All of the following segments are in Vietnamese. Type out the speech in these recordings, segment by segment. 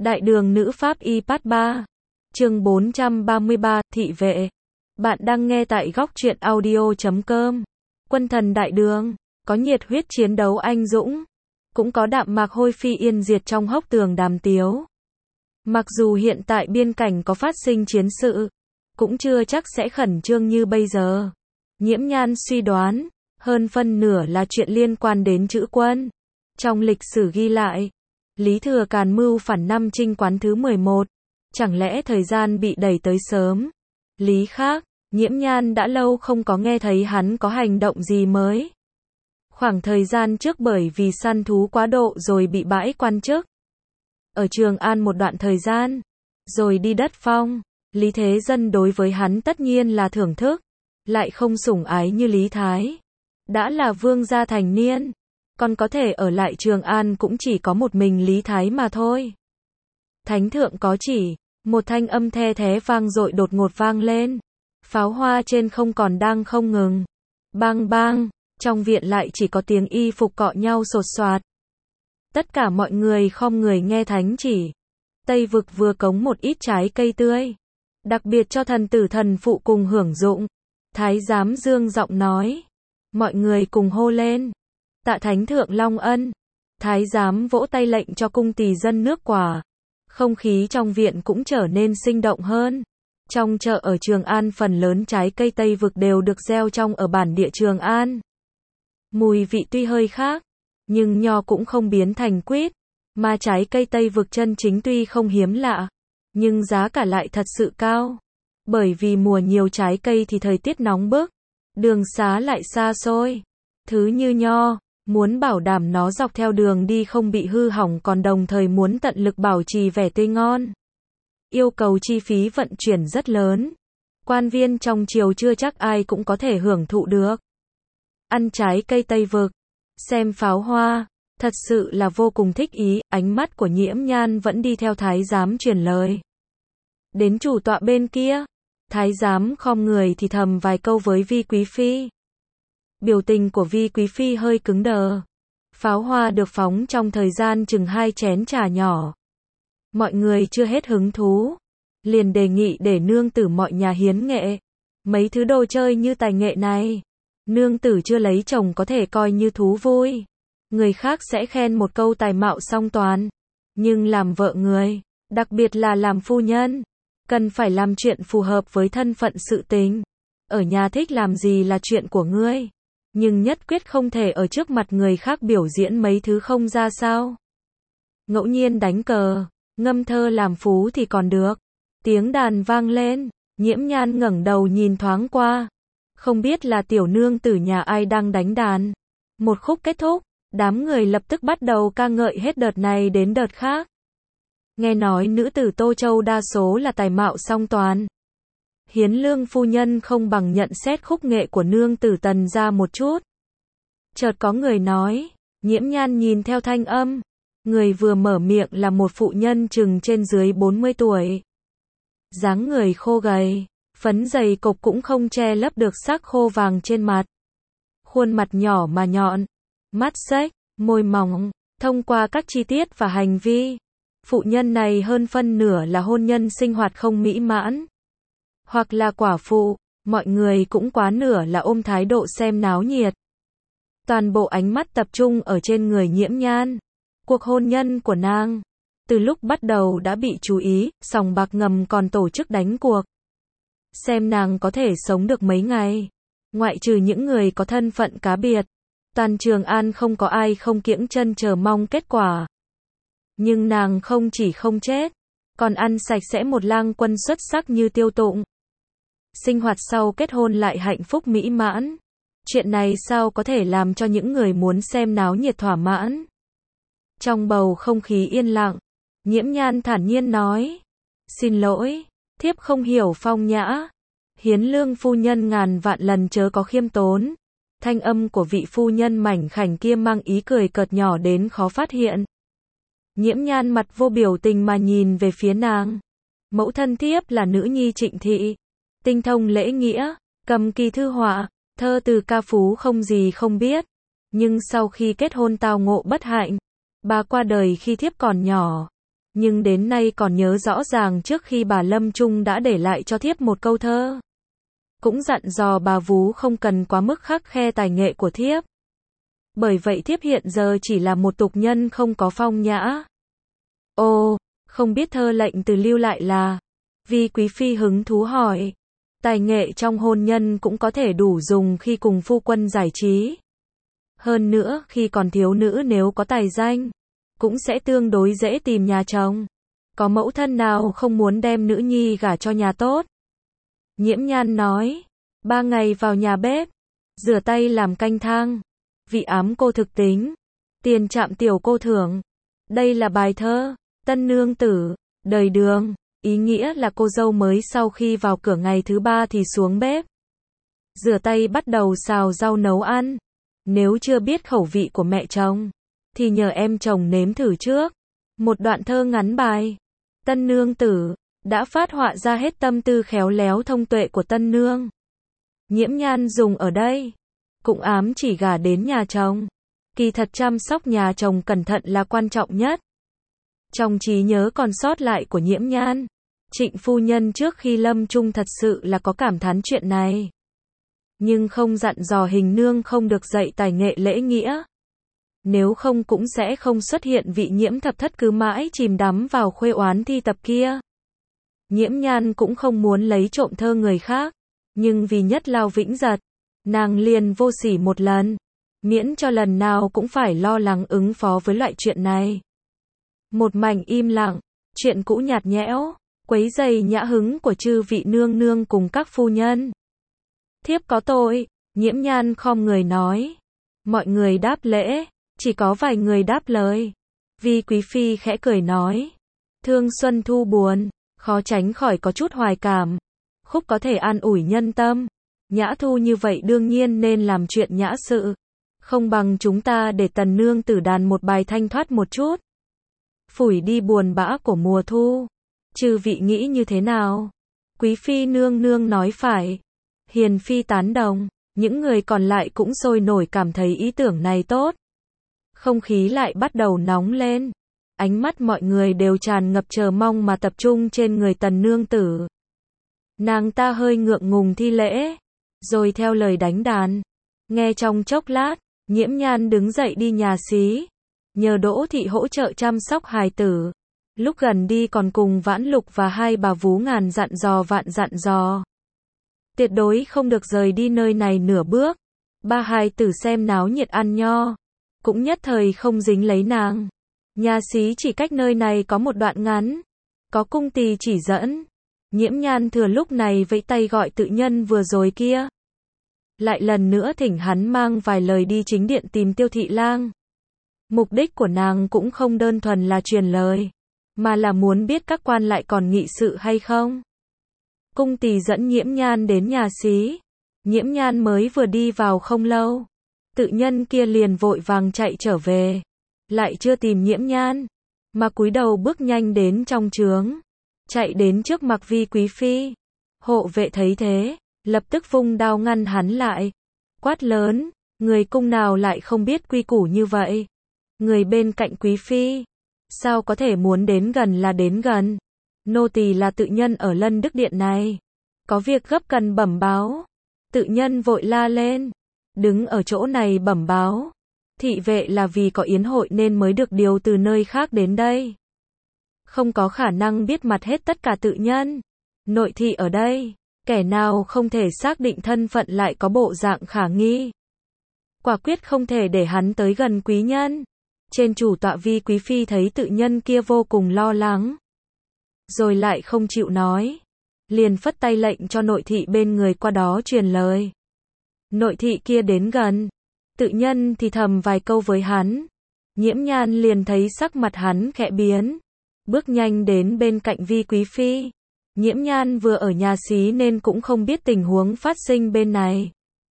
Đại đường nữ pháp y part 3. Chương 433, thị vệ. Bạn đang nghe tại góc truyện audio.com. Quân thần đại đường, có nhiệt huyết chiến đấu anh dũng, cũng có đạm mạc hôi phi yên diệt trong hốc tường đàm tiếu. Mặc dù hiện tại biên cảnh có phát sinh chiến sự, cũng chưa chắc sẽ khẩn trương như bây giờ. Nhiễm Nhan suy đoán, hơn phân nửa là chuyện liên quan đến chữ quân. Trong lịch sử ghi lại, Lý Thừa Càn mưu phản năm Trinh Quán thứ 11, chẳng lẽ thời gian bị đẩy tới sớm? Lý khác, Nhiễm Nhan đã lâu không có nghe thấy hắn có hành động gì mới. Khoảng thời gian trước bởi vì săn thú quá độ rồi bị bãi quan chức. Ở Trường An một đoạn thời gian, rồi đi đất phong. Lý Thế Dân đối với hắn tất nhiên là thưởng thức, lại không sủng ái như Lý Thái. Đã là vương gia thành niên, còn có thể ở lại Trường An cũng chỉ có một mình Lý Thái mà thôi. Thánh thượng có chỉ, một thanh âm the thé vang dội đột ngột vang lên. Pháo hoa trên không còn đang không ngừng. Bang bang, trong viện lại chỉ có tiếng y phục cọ nhau sột soạt. Tất cả mọi người khom người nghe thánh chỉ. Tây vực vừa cống một ít trái cây tươi, đặc biệt cho thần tử thần phụ cùng hưởng dụng. Thái giám dương giọng nói. Mọi người cùng hô lên. Tạ thánh thượng long ân. Thái giám vỗ tay lệnh cho cung tỳ dân nước quả. Không khí trong viện cũng trở nên sinh động hơn. Trong chợ ở Trường An phần lớn trái cây Tây vực đều được gieo trong ở bản địa Trường An. Mùi vị tuy hơi khác, nhưng nho cũng không biến thành quýt. Mà trái cây Tây vực chân chính tuy không hiếm lạ, nhưng giá cả lại thật sự cao. Bởi vì mùa nhiều trái cây thì thời tiết nóng bức, đường xá lại xa xôi. Thứ như nho, muốn bảo đảm nó dọc theo đường đi không bị hư hỏng còn đồng thời muốn tận lực bảo trì vẻ tươi ngon. Yêu cầu chi phí vận chuyển rất lớn. Quan viên trong triều chưa chắc ai cũng có thể hưởng thụ được. Ăn trái cây Tây vực, xem pháo hoa, thật sự là vô cùng thích ý. Ánh mắt của Nhiễm Nhan vẫn đi theo thái giám truyền lời. Đến chủ tọa bên kia, thái giám khom người thì thầm vài câu với Vi Quý Phi. Biểu tình của Vi Quý Phi hơi cứng đờ. Pháo hoa được phóng trong thời gian chừng 2 chén trà nhỏ. Mọi người chưa hết hứng thú, liền đề nghị để nương tử mọi nhà hiến nghệ. Mấy thứ đồ chơi như tài nghệ này, nương tử chưa lấy chồng có thể coi như thú vui. Người khác sẽ khen một câu tài mạo song toàn. Nhưng làm vợ người, đặc biệt là làm phu nhân, cần phải làm chuyện phù hợp với thân phận sự tình. Ở nhà thích làm gì là chuyện của ngươi, nhưng nhất quyết không thể ở trước mặt người khác biểu diễn mấy thứ không ra sao. Ngẫu nhiên đánh cờ, ngâm thơ làm phú thì còn được. Tiếng đàn vang lên, Nhiễm Nhan ngẩng đầu nhìn thoáng qua. Không biết là tiểu nương tử nhà ai đang đánh đàn. Một khúc kết thúc, đám người lập tức bắt đầu ca ngợi hết đợt này đến đợt khác. Nghe nói nữ tử Tô Châu đa số là tài mạo song toàn. Hiến Lương phu nhân không bằng nhận xét khúc nghệ của nương tử Tần ra một chút. Chợt có người nói, Nhiễm Nhan nhìn theo thanh âm. Người vừa mở miệng là một phụ nhân chừng trên dưới 40 tuổi. Dáng người khô gầy, phấn dày cộc cũng không che lấp được sắc khô vàng trên mặt. Khuôn mặt nhỏ mà nhọn, mắt xếch, môi mỏng. Thông qua các chi tiết và hành vi, phụ nhân này hơn phân nửa là hôn nhân sinh hoạt không mỹ mãn, hoặc là quả phụ. Mọi người cũng quá nửa là ôm thái độ xem náo nhiệt. Toàn bộ ánh mắt tập trung ở trên người Nhiễm Nhan. Cuộc hôn nhân của nàng, từ lúc bắt đầu đã bị chú ý, sòng bạc ngầm còn tổ chức đánh cuộc. Xem nàng có thể sống được mấy ngày. Ngoại trừ những người có thân phận cá biệt, toàn Trường An không có ai không kiễng chân chờ mong kết quả. Nhưng nàng không chỉ không chết, còn ăn sạch sẽ một lang quân xuất sắc như Tiêu Tụng. Sinh hoạt sau kết hôn lại hạnh phúc mỹ mãn. Chuyện này sao có thể làm cho những người muốn xem náo nhiệt thỏa mãn. Trong bầu không khí yên lặng, Nhiễm Nhan thản nhiên nói. Xin lỗi, thiếp không hiểu phong nhã. Hiến Lương phu nhân ngàn vạn lần chớ có khiêm tốn. Thanh âm của vị phu nhân mảnh khảnh kia mang ý cười cợt nhỏ đến khó phát hiện. Nhiễm Nhan mặt vô biểu tình mà nhìn về phía nàng. Mẫu thân thiếp là nữ nhi Trịnh thị, tinh thông lễ nghĩa, cầm kỳ thư họa, thơ từ ca phú không gì không biết. Nhưng sau khi kết hôn tao ngộ bất hạnh, bà qua đời khi thiếp còn nhỏ. Nhưng đến nay còn nhớ rõ ràng trước khi bà lâm chung đã để lại cho thiếp một câu thơ. Cũng dặn dò bà vú không cần quá mức khắt khe tài nghệ của thiếp. Bởi vậy thiếp hiện giờ chỉ là một tục nhân không có phong nhã. Ồ, không biết thơ lệnh từ lưu lại là. Vi quý phi hứng thú hỏi. Tài nghệ trong hôn nhân cũng có thể đủ dùng khi cùng phu quân giải trí. Hơn nữa khi còn thiếu nữ nếu có tài danh, cũng sẽ tương đối dễ tìm nhà chồng. Có mẫu thân nào không muốn đem nữ nhi gả cho nhà tốt? Nhiễm Nhan nói. 3 ngày vào nhà bếp, rửa tay làm canh thang. Vị ám cô thực tính, tiền trạm tiểu cô thưởng. Đây là bài thơ, tân nương tử, đời đường. Ý nghĩa là cô dâu mới sau khi vào cửa ngày thứ 3 thì xuống bếp. Rửa tay bắt đầu xào rau nấu ăn. Nếu chưa biết khẩu vị của mẹ chồng, thì nhờ em chồng nếm thử trước. Một đoạn thơ ngắn bài. Tân nương tử, đã phát họa ra hết tâm tư khéo léo thông tuệ của tân nương. Nhiễm Nhan dùng ở đây, cũng ám chỉ gả đến nhà chồng. Kỳ thật chăm sóc nhà chồng cẩn thận là quan trọng nhất. Trong trí nhớ còn sót lại của Nhiễm Nhan, Trịnh phu nhân trước khi lâm chung thật sự là có cảm thán chuyện này. Nhưng không dặn dò Hình nương không được dạy tài nghệ lễ nghĩa. Nếu không cũng sẽ không xuất hiện vị Nhiễm thập thất cứ mãi chìm đắm vào khuê oán thi tập kia. Nhiễm Nhan cũng không muốn lấy trộm thơ người khác, nhưng vì nhất lao vĩnh giật, nàng liền vô sỉ một lần, miễn cho lần nào cũng phải lo lắng ứng phó với loại chuyện này. Một mảnh im lặng, chuyện cũ nhạt nhẽo, quấy rầy nhã hứng của chư vị nương nương cùng các phu nhân. Thiếp có tội, Nhiễm Nhan khom người nói. Mọi người đáp lễ, chỉ có vài người đáp lời. Vi quý phi khẽ cười nói. Thương xuân thu buồn, khó tránh khỏi có chút hoài cảm. Khúc có thể an ủi nhân tâm. Nhã thu như vậy đương nhiên nên làm chuyện nhã sự. Không bằng chúng ta để tần nương tử đàn một bài thanh thoát một chút. Phủi đi buồn bã của mùa thu. Chư vị nghĩ như thế nào? Quý phi nương nương nói phải. Hiền phi tán đồng. Những người còn lại cũng sôi nổi cảm thấy ý tưởng này tốt. Không khí lại bắt đầu nóng lên. Ánh mắt mọi người đều tràn ngập chờ mong mà tập trung trên người tần nương tử. Nàng ta hơi ngượng ngùng thi lễ, rồi theo lời đánh đàn. Nghe trong chốc lát, Nhiễm Nhan đứng dậy đi nhà xí, nhờ Đỗ thị hỗ trợ chăm sóc hài tử. Lúc gần đi còn cùng Vãn Lục và hai bà vú ngàn dặn dò vạn dặn dò. Tuyệt đối không được rời đi nơi này nửa bước. Ba hài tử xem náo nhiệt ăn nho, cũng nhất thời không dính lấy nàng. Nhà xí chỉ cách nơi này có một đoạn ngắn, có cung tỳ chỉ dẫn. Nhiễm Nhan thừa lúc này vẫy tay gọi tự nhân vừa rồi kia. Lại lần nữa thỉnh hắn mang vài lời đi chính điện tìm Tiêu thị lang. Mục đích của nàng cũng không đơn thuần là truyền lời, mà là muốn biết các quan lại còn nghị sự hay không. Cung tỳ dẫn Nhiễm Nhan đến nhà xí. Nhiễm Nhan mới vừa đi vào không lâu, tự nhân kia liền vội vàng chạy trở về. Lại chưa tìm Nhiễm Nhan, mà cúi đầu bước nhanh đến trong trướng, chạy đến trước mặt Vi quý phi. Hộ vệ thấy thế, lập tức vung đao ngăn hắn lại, quát lớn, người cung nào lại không biết quy củ như vậy? Người bên cạnh quý phi, sao có thể muốn đến gần là đến gần? Nô tỳ là tự nhân ở Lân Đức Điện này, có việc gấp cần bẩm báo. Tự nhân vội la lên, đứng ở chỗ này bẩm báo. Thị vệ là vì có yến hội nên mới được điều từ nơi khác đến đây. Không có khả năng biết mặt hết tất cả tự nhân. Nội thị ở đây, kẻ nào không thể xác định thân phận lại có bộ dạng khả nghi. Quả quyết không thể để hắn tới gần quý nhân. Trên chủ tọa Vi quý phi thấy tự nhân kia vô cùng lo lắng, rồi lại không chịu nói, liền phất tay lệnh cho nội thị bên người qua đó truyền lời. Nội thị kia đến gần, tự nhân thì thầm vài câu với hắn. Nhiễm Nhan liền thấy sắc mặt hắn khẽ biến, bước nhanh đến bên cạnh Vi quý phi. Nhiễm Nhan vừa ở nhà xí nên cũng không biết tình huống phát sinh bên này.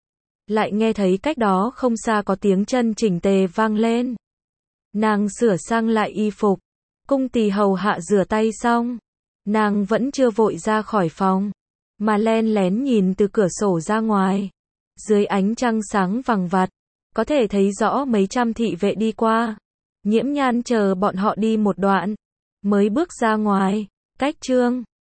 Lại nghe thấy cách đó không xa có tiếng chân chỉnh tề vang lên. Nàng sửa sang lại y phục, cung tỳ hầu hạ rửa tay xong, nàng vẫn chưa vội ra khỏi phòng, mà len lén nhìn từ cửa sổ ra ngoài. Dưới ánh trăng sáng vằng vặt, có thể thấy rõ mấy trăm thị vệ đi qua. Nhiễm Nhan chờ bọn họ đi một đoạn, mới bước ra ngoài. Cách chương